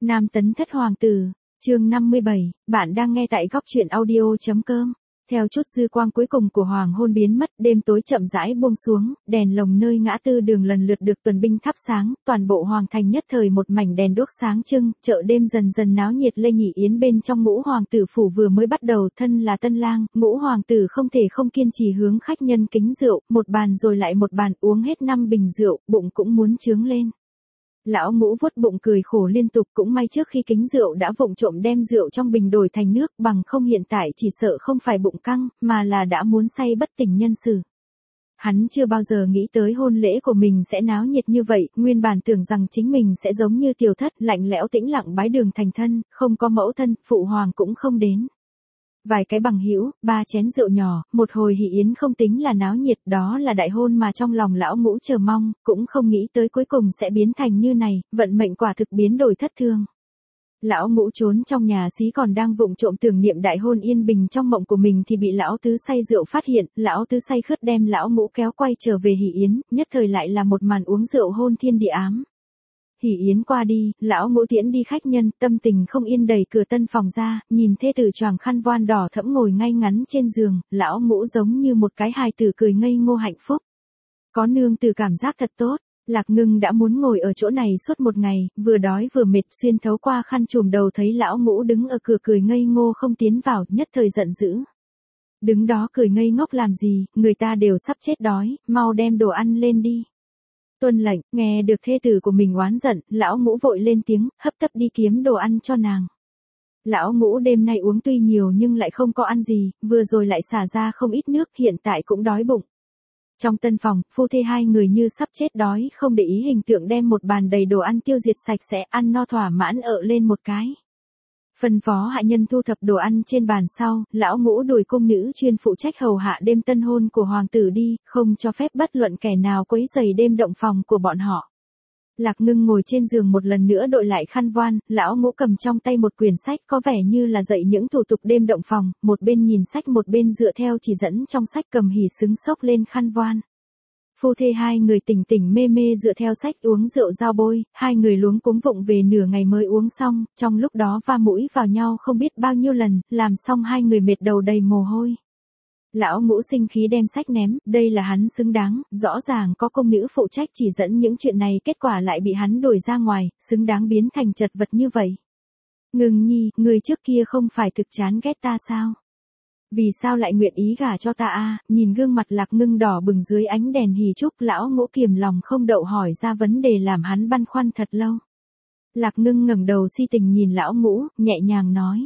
Nam tấn thất hoàng tử, chương 57, bạn đang nghe tại góc truyện audio.com. Theo chút dư quang cuối cùng của hoàng hôn biến mất, đêm tối chậm rãi buông xuống, đèn lồng nơi ngã tư đường lần lượt được tuần binh thắp sáng, toàn bộ hoàng thành nhất thời một mảnh đèn đuốc sáng trưng, chợ đêm dần dần náo nhiệt lê nhị yến bên trong ngũ hoàng tử phủ vừa mới bắt đầu, thân là tân lang, ngũ hoàng tử không thể không kiên trì hướng khách nhân kính rượu, một bàn rồi lại một bàn, uống hết 5 bình rượu, bụng cũng muốn chướng lên. Lão ngũ vuốt bụng cười khổ liên tục, cũng may trước khi kính rượu đã vụng trộm đem rượu trong bình đổi thành nước, bằng không hiện tại chỉ sợ không phải bụng căng, mà là đã muốn say bất tỉnh nhân sự. Hắn chưa bao giờ nghĩ tới hôn lễ của mình sẽ náo nhiệt như vậy, nguyên bản tưởng rằng chính mình sẽ giống như tiểu thất, lạnh lẽo tĩnh lặng bái đường thành thân, không có mẫu thân, phụ hoàng cũng không đến. Vài cái bằng hữu, 3 chén rượu nhỏ, một hồi hỷ yến không tính là náo nhiệt, đó là đại hôn mà trong lòng lão ngũ chờ mong, cũng không nghĩ tới cuối cùng sẽ biến thành như này, vận mệnh quả thực biến đổi thất thường. Lão ngũ trốn trong nhà xí còn đang vụng trộm tưởng niệm đại hôn yên bình trong mộng của mình thì bị lão tứ say rượu phát hiện, lão tứ say khướt đem lão ngũ kéo quay trở về hỷ yến, nhất thời lại là một màn uống rượu hôn thiên địa ám. Hỷ yến qua đi, lão ngũ tiễn đi khách nhân, tâm tình không yên đẩy cửa tân phòng ra, nhìn thê tử choàng khăn voan đỏ thẫm ngồi ngay ngắn trên giường, lão ngũ giống như một cái hài tử cười ngây ngô hạnh phúc. Có nương tử cảm giác thật tốt. Lạc Ngưng đã muốn ngồi ở chỗ này suốt một ngày, vừa đói vừa mệt, xuyên thấu qua khăn trùm đầu thấy lão ngũ đứng ở cửa cười ngây ngô không tiến vào, nhất thời giận dữ. Đứng đó cười ngây ngốc làm gì, người ta đều sắp chết đói, mau đem đồ ăn lên đi. Tuân lệnh, nghe được thê tử của mình oán giận, lão ngũ vội lên tiếng, hấp tấp đi kiếm đồ ăn cho nàng. Lão ngũ đêm nay uống tuy nhiều nhưng lại không có ăn gì, vừa rồi lại xả ra không ít nước, hiện tại cũng đói bụng. Trong tân phòng, phu thê hai người như sắp chết đói, không để ý hình tượng đem một bàn đầy đồ ăn tiêu diệt sạch sẽ, ăn no thỏa mãn ợ lên một cái. Phân phó hạ nhân thu thập đồ ăn trên bàn sau, lão ngũ đuổi cung nữ chuyên phụ trách hầu hạ đêm tân hôn của hoàng tử đi, không cho phép bất luận kẻ nào quấy rầy đêm động phòng của bọn họ. Lạc Ngưng ngồi trên giường một lần nữa đội lại khăn voan, lão ngũ cầm trong tay một quyển sách có vẻ như là dạy những thủ tục đêm động phòng, một bên nhìn sách một bên dựa theo chỉ dẫn trong sách cầm hỉ xứng xốc lên khăn voan. Phu thê hai người tỉnh tỉnh mê mê dựa theo sách uống rượu giao bôi, hai người luống cuống vụng về nửa ngày mới uống xong, trong lúc đó va mũi vào nhau không biết bao nhiêu lần, làm xong hai người mệt đầu đầy mồ hôi. Lão ngũ sinh khí đem sách ném, đây là hắn xứng đáng, rõ ràng có công nữ phụ trách chỉ dẫn những chuyện này, kết quả lại bị hắn đuổi ra ngoài, xứng đáng biến thành chật vật như vậy. Ngưng nhi, người trước kia không phải thực chán ghét ta sao? Vì sao lại nguyện ý gả cho ta a? Nhìn gương mặt Lạc Ngưng đỏ bừng dưới ánh đèn hì trúc, lão ngũ kiềm lòng không đậu hỏi ra vấn đề làm hắn băn khoăn thật lâu. Lạc Ngưng ngẩng đầu si tình nhìn lão ngũ, nhẹ nhàng nói.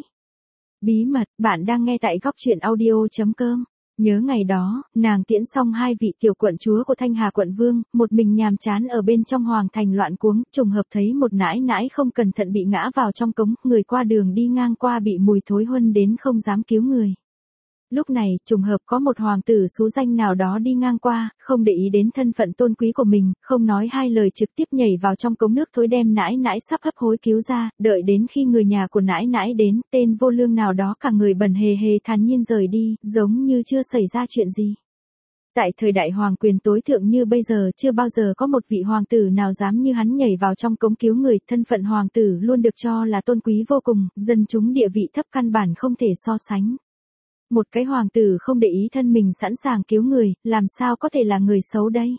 Bí mật, bạn đang nghe tại góc truyện audio.com. Nhớ ngày đó, nàng tiễn xong 2 vị tiểu quận chúa của Thanh Hà quận vương, một mình nhàm chán ở bên trong hoàng thành loạn cuống, trùng hợp thấy một nãi nãi không cẩn thận bị ngã vào trong cống, người qua đường đi ngang qua bị mùi thối huân đến không dám cứu người. Lúc này, trùng hợp có một hoàng tử xú danh nào đó đi ngang qua, không để ý đến thân phận tôn quý của mình, không nói hai lời trực tiếp nhảy vào trong cống nước thối đem nãi nãi sắp hấp hối cứu ra, đợi đến khi người nhà của nãi nãi đến, tên vô lương nào đó cả người bần hề hề thản nhiên rời đi, giống như chưa xảy ra chuyện gì. Tại thời đại hoàng quyền tối thượng như bây giờ, chưa bao giờ có một vị hoàng tử nào dám như hắn nhảy vào trong cống cứu người, thân phận hoàng tử luôn được cho là tôn quý vô cùng, dân chúng địa vị thấp căn bản không thể so sánh. Một cái hoàng tử không để ý thân mình sẵn sàng cứu người, làm sao có thể là người xấu đây?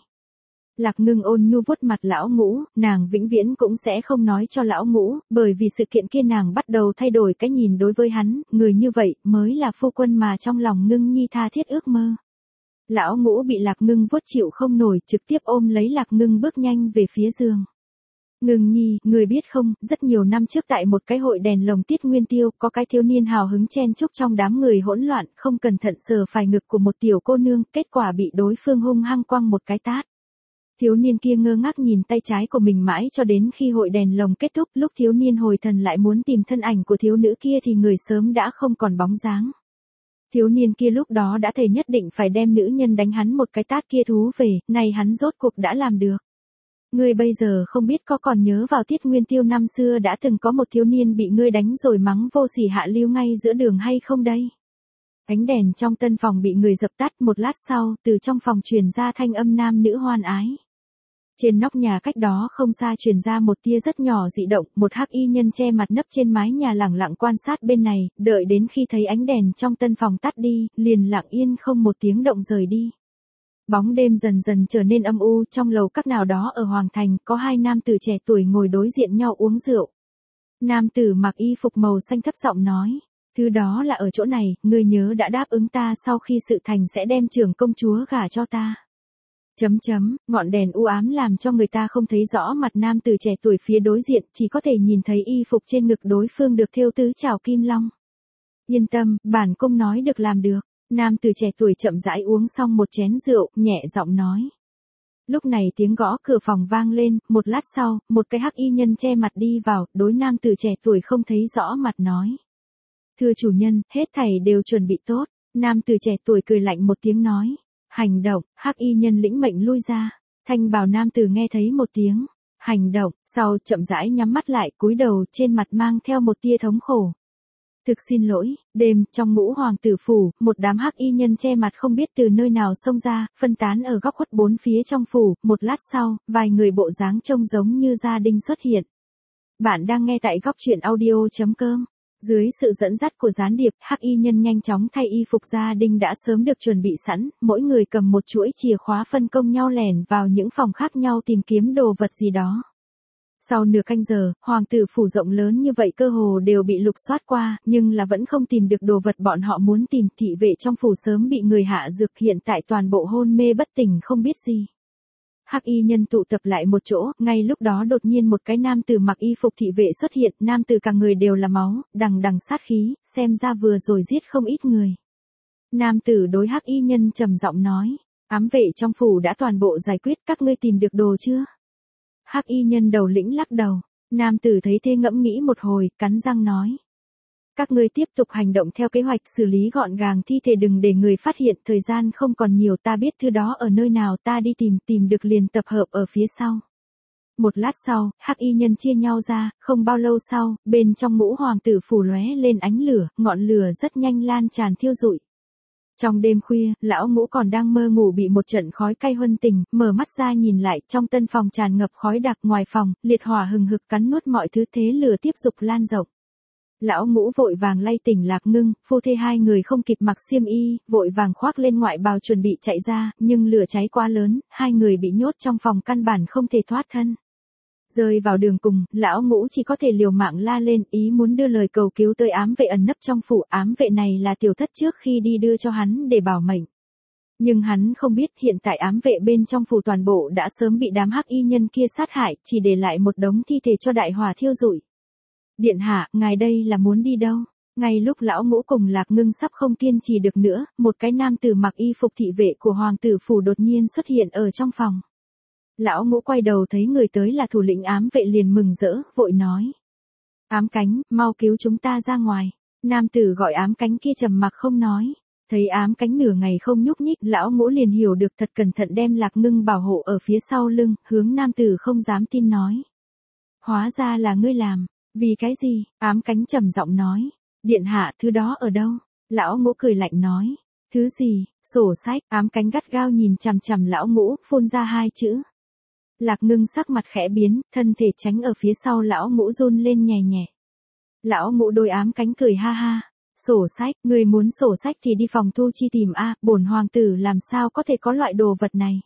Lạc Ngưng ôn nhu vuốt mặt lão ngũ, nàng vĩnh viễn cũng sẽ không nói cho lão ngũ, bởi vì sự kiện kia nàng bắt đầu thay đổi cái nhìn đối với hắn, người như vậy mới là phu quân mà trong lòng Ngưng nhi tha thiết ước mơ. Lão ngũ bị Lạc Ngưng vuốt chịu không nổi, trực tiếp ôm lấy Lạc Ngưng bước nhanh về phía giường. Ngưng nhi, người biết không, rất nhiều năm trước tại một cái hội đèn lồng tiết nguyên tiêu, có cái thiếu niên hào hứng chen chúc trong đám người hỗn loạn, không cẩn thận sờ phải ngực của một tiểu cô nương, kết quả bị đối phương hung hăng quăng một cái tát. Thiếu niên kia ngơ ngác nhìn tay trái của mình mãi cho đến khi hội đèn lồng kết thúc, lúc thiếu niên hồi thần lại muốn tìm thân ảnh của thiếu nữ kia thì người sớm đã không còn bóng dáng. Thiếu niên kia lúc đó đã thề nhất định phải đem nữ nhân đánh hắn một cái tát kia thú về, này hắn rốt cuộc đã làm được. Ngươi bây giờ không biết có còn nhớ vào tiết nguyên tiêu năm xưa đã từng có một thiếu niên bị ngươi đánh rồi mắng vô sỉ hạ lưu ngay giữa đường hay không đây? Ánh đèn trong tân phòng bị người dập tắt, một lát sau, từ trong phòng truyền ra thanh âm nam nữ hoan ái. Trên nóc nhà cách đó không xa truyền ra một tia rất nhỏ dị động, một hắc y nhân che mặt nấp trên mái nhà lẳng lặng quan sát bên này, đợi đến khi thấy ánh đèn trong tân phòng tắt đi, liền lặng yên không một tiếng động rời đi. Bóng đêm dần dần trở nên âm u, trong lầu các nào đó ở Hoàng Thành, có hai nam tử trẻ tuổi ngồi đối diện nhau uống rượu. Nam tử mặc y phục màu xanh thấp giọng nói, thứ đó là ở chỗ này, ngươi nhớ đã đáp ứng ta sau khi sự thành sẽ đem trưởng công chúa gả cho ta. Ngọn đèn u ám làm cho người ta không thấy rõ mặt nam tử trẻ tuổi phía đối diện, chỉ có thể nhìn thấy y phục trên ngực đối phương được thêu tứ trảo kim long. Yên tâm, bản cung nói được làm được. Nam tử trẻ tuổi chậm rãi uống xong một chén rượu, nhẹ giọng nói. Lúc này tiếng gõ cửa phòng vang lên, một lát sau, một cái hắc y nhân che mặt đi vào, đối nam tử trẻ tuổi không thấy rõ mặt nói. Thưa chủ nhân, hết thảy đều chuẩn bị tốt. Nam tử trẻ tuổi cười lạnh một tiếng nói. Hành động, hắc y nhân lĩnh mệnh lui ra. Thanh bào nam tử nghe thấy một tiếng. Hành động, sau chậm rãi nhắm mắt lại, cúi đầu trên mặt mang theo một tia thống khổ. Thực xin lỗi, đêm, trong ngũ hoàng tử phủ, một đám hắc y nhân che mặt không biết từ nơi nào xông ra, phân tán ở góc khuất bốn phía trong phủ, một lát sau, vài người bộ dáng trông giống như gia đình xuất hiện. Bạn đang nghe tại góc truyện audio.com. Dưới sự dẫn dắt của gián điệp, hắc y nhân nhanh chóng thay y phục gia đình đã sớm được chuẩn bị sẵn, mỗi người cầm một chuỗi chìa khóa phân công nhau lẻn vào những phòng khác nhau tìm kiếm đồ vật gì đó. Sau nửa canh giờ, hoàng tử phủ rộng lớn như vậy cơ hồ đều bị lục soát qua, nhưng là vẫn không tìm được đồ vật bọn họ muốn tìm. Thị vệ trong phủ sớm bị người hạ dược, hiện tại toàn bộ hôn mê bất tỉnh không biết gì. Hắc y nhân tụ tập lại một chỗ, ngay lúc đó đột nhiên một cái nam tử mặc y phục thị vệ xuất hiện, nam tử cả người đều là máu, đằng đằng sát khí, xem ra vừa rồi giết không ít người. Nam tử đối hắc y nhân trầm giọng nói, ám vệ trong phủ đã toàn bộ giải quyết, các ngươi tìm được đồ chưa? Hắc y nhân đầu lĩnh lắc đầu, nam tử thấy thế ngẫm nghĩ một hồi, cắn răng nói. Các ngươi tiếp tục hành động theo kế hoạch, xử lý gọn gàng thi thể, đừng để người phát hiện, thời gian không còn nhiều, ta biết thứ đó ở nơi nào, ta đi tìm được liền tập hợp ở phía sau. Một lát sau, hắc y nhân chia nhau ra, không bao lâu sau, bên trong ngũ hoàng tử phủ lóe lên ánh lửa, ngọn lửa rất nhanh lan tràn thiêu rụi. Trong đêm khuya, lão ngũ còn đang mơ ngủ bị một trận khói cay huân tình, mở mắt ra nhìn lại, trong tân phòng tràn ngập khói đặc, ngoài phòng, liệt hỏa hừng hực cắn nuốt mọi thứ, thế lửa tiếp tục lan rộng. Lão ngũ vội vàng lay tỉnh Lạc Ngưng, phu thê hai người không kịp mặc xiêm y, vội vàng khoác lên ngoại bào chuẩn bị chạy ra, nhưng lửa cháy quá lớn, hai người bị nhốt trong phòng căn bản không thể thoát thân. Rơi vào đường cùng, lão ngũ chỉ có thể liều mạng la lên, ý muốn đưa lời cầu cứu tới ám vệ ẩn nấp trong phủ. Ám vệ này là tiểu thất trước khi đi đưa cho hắn để bảo mệnh. Nhưng hắn không biết hiện tại ám vệ bên trong phủ toàn bộ đã sớm bị đám hắc y nhân kia sát hại, chỉ để lại một đống thi thể cho đại hỏa thiêu rụi. Điện hạ, ngài đây là muốn đi đâu? Ngay lúc lão ngũ cùng Lạc Ngưng sắp không kiên trì được nữa, một cái nam tử mặc y phục thị vệ của hoàng tử phủ đột nhiên xuất hiện ở trong phòng. Lão ngũ quay đầu thấy người tới là thủ lĩnh ám vệ liền mừng rỡ, vội nói. Ám cánh, mau cứu chúng ta ra ngoài. Nam tử gọi ám cánh kia trầm mặc không nói. Thấy ám cánh nửa ngày không nhúc nhích, lão ngũ liền hiểu được, thật cẩn thận đem Lạc Ngưng bảo hộ ở phía sau lưng, hướng nam tử không dám tin nói. Hóa ra là ngươi làm. Vì cái gì? Ám cánh trầm giọng nói. Điện hạ, thứ đó ở đâu? Lão ngũ cười lạnh nói. Thứ gì? Sổ sách. Ám cánh gắt gao nhìn chằm chằm lão ngũ, phun ra hai chữ. Lạc Ngưng sắc mặt khẽ biến, thân thể tránh ở phía sau lão ngũ run lên nhẹ nhẹ. Lão ngũ đôi ám cánh cười ha ha. Sổ sách, người muốn sổ sách thì đi phòng thu chi tìm a, bổn hoàng tử làm sao có thể có loại đồ vật này.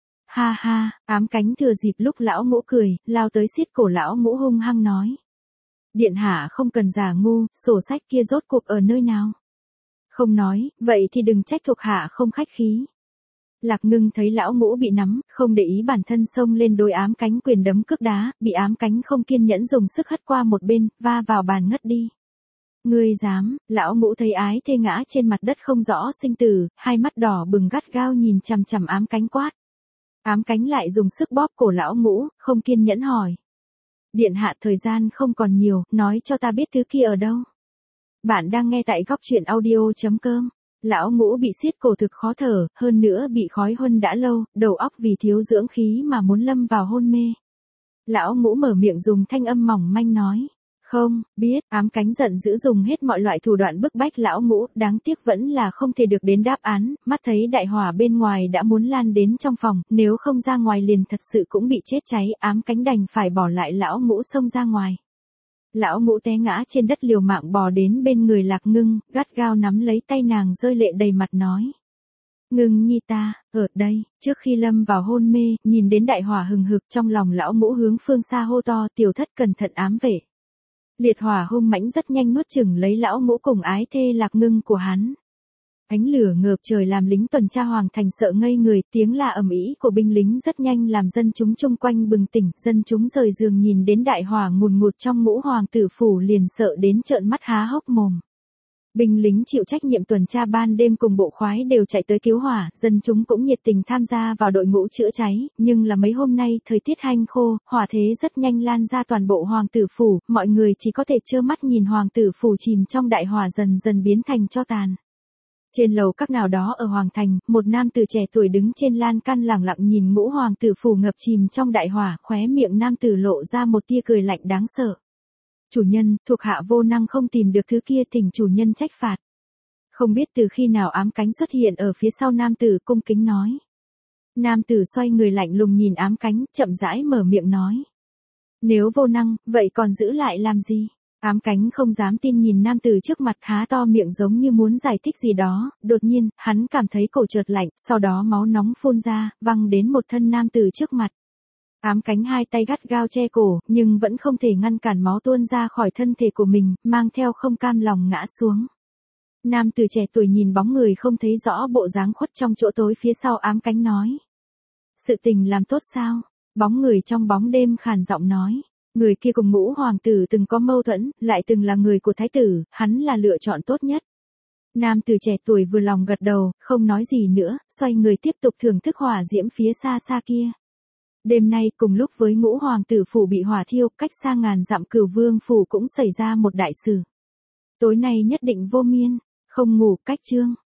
Ha ha, ám cánh thừa dịp lúc lão ngũ cười, lao tới siết cổ lão ngũ hung hăng nói. Điện hạ không cần giả ngu, sổ sách kia rốt cuộc ở nơi nào? Không nói, vậy thì đừng trách thuộc hạ không khách khí. Lạc Ngưng thấy lão ngũ bị nắm, không để ý bản thân xông lên đối ám cánh quyền đấm cước đá, bị ám cánh không kiên nhẫn dùng sức hất qua một bên, va vào bàn ngất đi. Ngươi dám? Lão ngũ thấy ái thê ngã trên mặt đất không rõ sinh tử, hai mắt đỏ bừng gắt gao nhìn chằm chằm ám cánh quát. Ám cánh lại dùng sức bóp cổ lão ngũ, không kiên nhẫn hỏi. Điện hạ, thời gian không còn nhiều, nói cho ta biết thứ kia ở đâu. Bạn đang nghe tại góc truyện audio.com. Lão ngũ bị siết cổ thực khó thở, hơn nữa bị khói huân đã lâu, đầu óc vì thiếu dưỡng khí mà muốn lâm vào hôn mê. Lão ngũ mở miệng dùng thanh âm mỏng manh nói. Không, biết, ám cánh giận dữ dùng hết mọi loại thủ đoạn bức bách lão ngũ, đáng tiếc vẫn là không thể được đến đáp án, mắt thấy đại hỏa bên ngoài đã muốn lan đến trong phòng, nếu không ra ngoài liền thật sự cũng bị chết cháy, ám cánh đành phải bỏ lại lão ngũ xông ra ngoài. Lão ngũ té ngã trên đất liều mạng bò đến bên người Lạc Ngưng, gắt gao nắm lấy tay nàng rơi lệ đầy mặt nói. Ngưng nhi ta, ở đây, trước khi lâm vào hôn mê, nhìn đến đại hỏa hừng hực trong lòng lão ngũ hướng phương xa hô to tiểu thất cẩn thận ám vệ. Liệt hỏa hung mãnh rất nhanh nuốt chửng lấy lão ngũ cùng ái thê Lạc Ngưng của hắn. Ánh lửa ngợp trời làm lính tuần tra hoàng thành sợ ngây người, tiếng la ầm ĩ của binh lính rất nhanh làm dân chúng chung quanh bừng tỉnh, dân chúng rời giường nhìn đến đại hỏa ngùn ngụt trong ngũ hoàng tử phủ liền sợ đến trợn mắt há hốc mồm. Binh lính chịu trách nhiệm tuần tra ban đêm cùng bộ khoái đều chạy tới cứu hỏa, dân chúng cũng nhiệt tình tham gia vào đội ngũ chữa cháy, nhưng là mấy hôm nay thời tiết hanh khô, hỏa thế rất nhanh lan ra toàn bộ hoàng tử phủ, mọi người chỉ có thể trơ mắt nhìn hoàng tử phủ chìm trong đại hỏa dần dần biến thành tro tàn. Trên lầu các nào đó ở Hoàng Thành, một nam tử trẻ tuổi đứng trên lan can lẳng lặng nhìn ngũ hoàng tử phủ ngập chìm trong đại hỏa, khóe miệng nam tử lộ ra một tia cười lạnh đáng sợ. Chủ nhân, thuộc hạ vô năng không tìm được thứ kia, thỉnh chủ nhân trách phạt. Không biết từ khi nào ám cánh xuất hiện ở phía sau nam tử cung kính nói. Nam tử xoay người lạnh lùng nhìn ám cánh, chậm rãi mở miệng nói. Nếu vô năng, vậy còn giữ lại làm gì? Ám cánh không dám tin nhìn nam tử trước mặt há to miệng giống như muốn giải thích gì đó, đột nhiên, hắn cảm thấy cổ chợt lạnh, sau đó máu nóng phun ra, văng đến một thân nam tử trước mặt. Ám cánh hai tay gắt gao che cổ, nhưng vẫn không thể ngăn cản máu tuôn ra khỏi thân thể của mình, mang theo không cam lòng ngã xuống. Nam tử trẻ tuổi nhìn bóng người không thấy rõ bộ dáng khuất trong chỗ tối phía sau ám cánh nói. Sự tình làm tốt sao? Bóng người trong bóng đêm khàn giọng nói. Người kia cùng ngũ hoàng tử từng có mâu thuẫn, lại từng là người của thái tử, hắn là lựa chọn tốt nhất. Nam tử trẻ tuổi vừa lòng gật đầu, không nói gì nữa, xoay người tiếp tục thưởng thức hỏa diễm phía xa xa kia. Đêm nay cùng lúc với ngũ hoàng tử phủ bị hỏa thiêu, cách xa ngàn dặm Cửu Vương phủ cũng xảy ra một đại sự. Tối nay nhất định vô miên, không ngủ cách chương.